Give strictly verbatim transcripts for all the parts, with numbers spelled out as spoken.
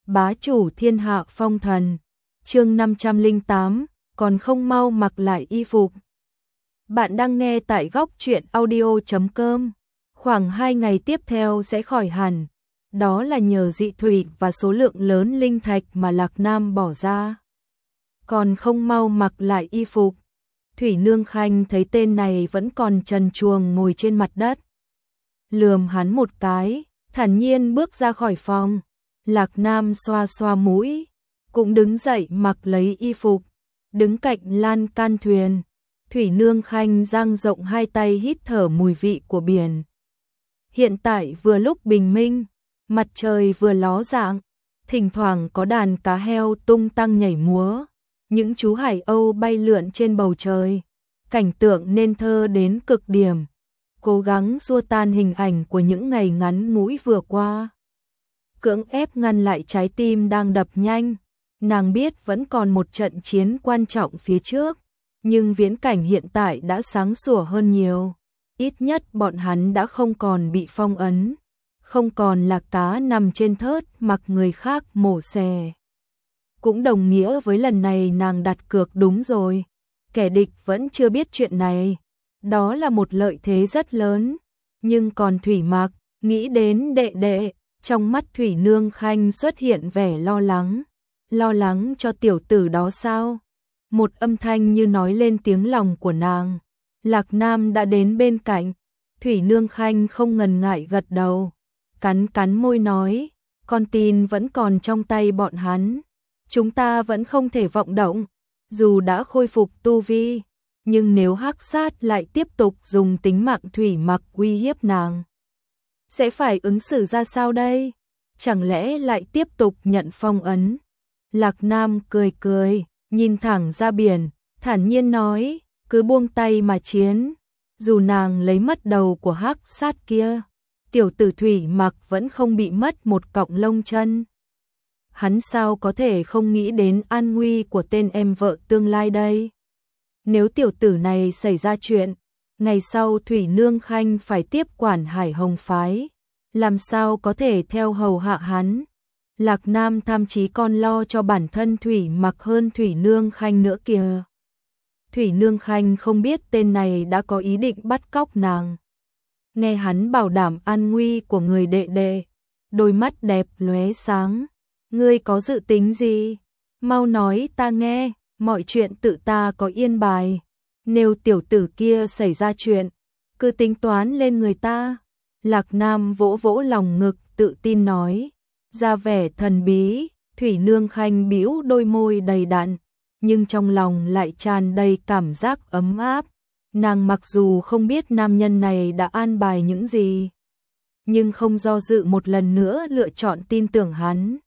bá chủ thiên hạ phong thần. Chương năm trăm lẻ tám, còn không mau mặc lại y phục. Bạn đang nghe tại góc truyện audio chấm com. Khoảng hai ngày tiếp theo sẽ khỏi hẳn. Đó là nhờ dị thủy và số lượng lớn linh thạch mà Lạc Nam bỏ ra. Còn không mau mặc lại y phục. Thủy Nương Khanh thấy tên này vẫn còn trần truồng ngồi trên mặt đất. Lườm hắn một cái, thản nhiên bước ra khỏi phòng. Lạc Nam xoa xoa mũi, cũng đứng dậy mặc lấy y phục, đứng cạnh lan can thuyền. Thủy Nương Khanh dang rộng hai tay hít thở mùi vị của biển. Hiện tại vừa lúc bình minh, mặt trời vừa ló dạng, thỉnh thoảng có đàn cá heo tung tăng nhảy múa, những chú hải âu bay lượn trên bầu trời, cảnh tượng nên thơ đến cực điểm. Cố gắng xua tan hình ảnh của những ngày ngắn ngủi vừa qua, cưỡng ép ngăn lại trái tim đang đập nhanh. Nàng biết vẫn còn một trận chiến quan trọng phía trước, nhưng viễn cảnh hiện tại đã sáng sủa hơn nhiều. Ít nhất bọn hắn đã không còn bị phong ấn, không còn là cá nằm trên thớt mặc người khác mổ xẻ. Cũng đồng nghĩa với lần này nàng đặt cược đúng rồi, kẻ địch vẫn chưa biết chuyện này. Đó là một lợi thế rất lớn. Nhưng còn Thủy Mặc, nghĩ đến đệ đệ, trong mắt Thủy Nương Khanh xuất hiện vẻ lo lắng. Lo lắng cho tiểu tử đó sao? Một âm thanh như nói lên tiếng lòng của nàng. Lạc Nam đã đến bên cạnh. Thủy Nương Khanh không ngần ngại gật đầu, cắn cắn môi nói, con tin vẫn còn trong tay bọn hắn. Chúng ta vẫn không thể vọng động, dù đã khôi phục tu vi. Nhưng nếu Hắc Sát lại tiếp tục dùng tính mạng Thủy Mặc uy hiếp nàng, sẽ phải ứng xử ra sao đây? Chẳng lẽ lại tiếp tục nhận phong ấn? Lạc Nam cười cười, nhìn thẳng ra biển, thản nhiên nói, cứ buông tay mà chiến. Dù nàng lấy mất đầu của Hắc Sát kia, tiểu tử Thủy Mặc vẫn không bị mất một cọng lông chân. Hắn sao có thể không nghĩ đến an nguy của tên em vợ tương lai đây? Nếu tiểu tử này xảy ra chuyện, ngày sau Thủy Nương Khanh phải tiếp quản Hải Hồng Phái, làm sao có thể theo hầu hạ hắn? Lạc Nam tham chí còn lo cho bản thân Thủy Mặc hơn Thủy Nương Khanh nữa kìa. Thủy Nương Khanh không biết tên này đã có ý định bắt cóc nàng. Nghe hắn bảo đảm an nguy của người đệ đệ, đôi mắt đẹp lóe sáng. Ngươi có dự tính gì? Mau nói ta nghe, mọi chuyện tự ta có yên bài. Nếu tiểu tử kia xảy ra chuyện, cứ tính toán lên người ta. Lạc Nam vỗ vỗ lòng ngực tự tin nói, ra vẻ thần bí. Thủy Nương Khanh bĩu đôi môi đầy đặn, nhưng trong lòng lại tràn đầy cảm giác ấm áp. Nàng mặc dù không biết nam nhân này đã an bài những gì, nhưng không do dự một lần nữa lựa chọn tin tưởng hắn.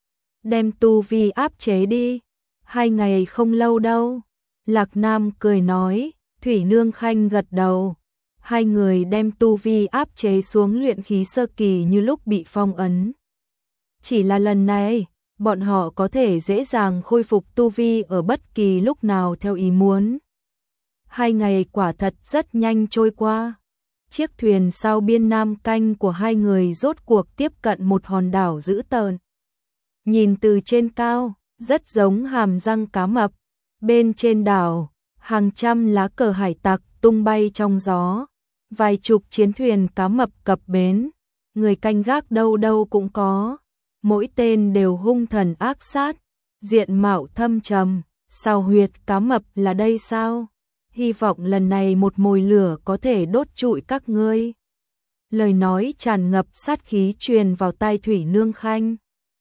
Đem tu vi áp chế đi, hai ngày không lâu đâu. Lạc Nam cười nói. Thủy Nương Khanh gật đầu. Hai người đem tu vi áp chế xuống luyện khí sơ kỳ như lúc bị phong ấn. Chỉ là lần này, bọn họ có thể dễ dàng khôi phục tu vi ở bất kỳ lúc nào theo ý muốn. Hai ngày quả thật rất nhanh trôi qua. Chiếc thuyền sao biên nam canh của hai người rốt cuộc tiếp cận một hòn đảo dữ tợn. Nhìn từ trên cao, rất giống hàm răng cá mập. Bên trên đảo, hàng trăm lá cờ hải tặc tung bay trong gió. Vài chục chiến thuyền cá mập cập bến. Người canh gác đâu đâu cũng có. Mỗi tên đều hung thần ác sát, diện mạo thâm trầm. Sao huyệt cá mập là đây sao? Hy vọng lần này một mồi lửa có thể đốt trụi các ngươi. Lời nói tràn ngập sát khí truyền vào tai Thủy Nương Khanh,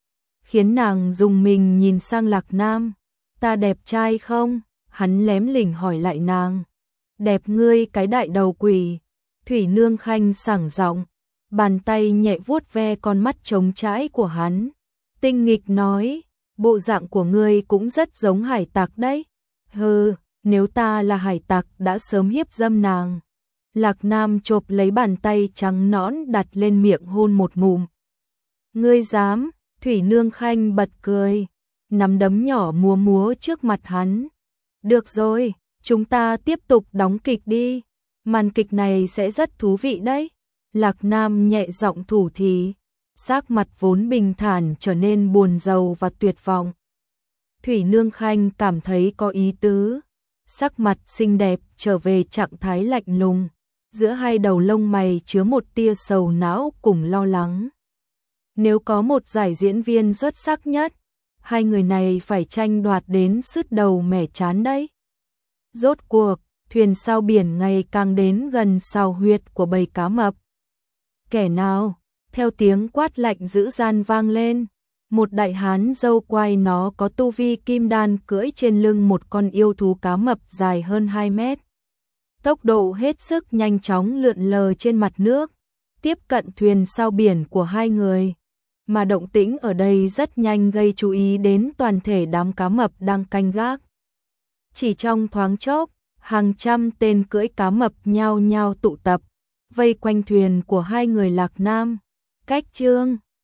khiến nàng dùng mình nhìn sang Lạc Nam. Ta đẹp trai không? Hắn lém lỉnh hỏi lại nàng. Đẹp ngươi cái đại đầu quỷ. Thủy Nương Khanh sảng giọng, bàn tay nhẹ vuốt ve con mắt trống trãi của hắn. Tinh nghịch nói, bộ dạng của ngươi cũng rất giống hải tặc đấy. Hừ, nếu ta là hải tặc đã sớm hiếp dâm nàng. Lạc Nam chộp lấy bàn tay trắng nõn đặt lên miệng hôn một ngụm. Ngươi dám? Thủy Nương Khanh bật cười, nắm đấm nhỏ múa múa trước mặt hắn. Được rồi, chúng ta tiếp tục đóng kịch đi. Màn kịch này sẽ rất thú vị đấy. Lạc Nam nhẹ giọng thủ thỉ. sắc mặt vốn bình thản trở nên buồn rầu và tuyệt vọng. Thủy Nương Khanh cảm thấy có ý tứ, sắc mặt xinh đẹp trở về trạng thái lạnh lùng, giữa hai đầu lông mày chứa một tia sầu não cùng lo lắng. Nếu có một giải diễn viên xuất sắc nhất, hai người này phải tranh đoạt đến sứt đầu mẻ trán đấy. Rốt cuộc, thuyền sao biển ngày càng đến gần sào huyệt của bầy cá mập. Kẻ nào? Theo tiếng quát lạnh dữ dằn vang lên, một đại hán râu quai nó có tu vi kim đan cưỡi trên lưng một con yêu thú cá mập dài hơn hai mét. Tốc độ hết sức nhanh chóng lượn lờ trên mặt nước, tiếp cận thuyền sao biển của hai người. Mà động tĩnh ở đây rất nhanh gây chú ý đến toàn thể đám cá mập đang canh gác. Chỉ trong thoáng chốc, hàng trăm tên cưỡi cá mập nhao nhao tụ tập, vây quanh thuyền của hai người Lạc Nam, Cách Chương.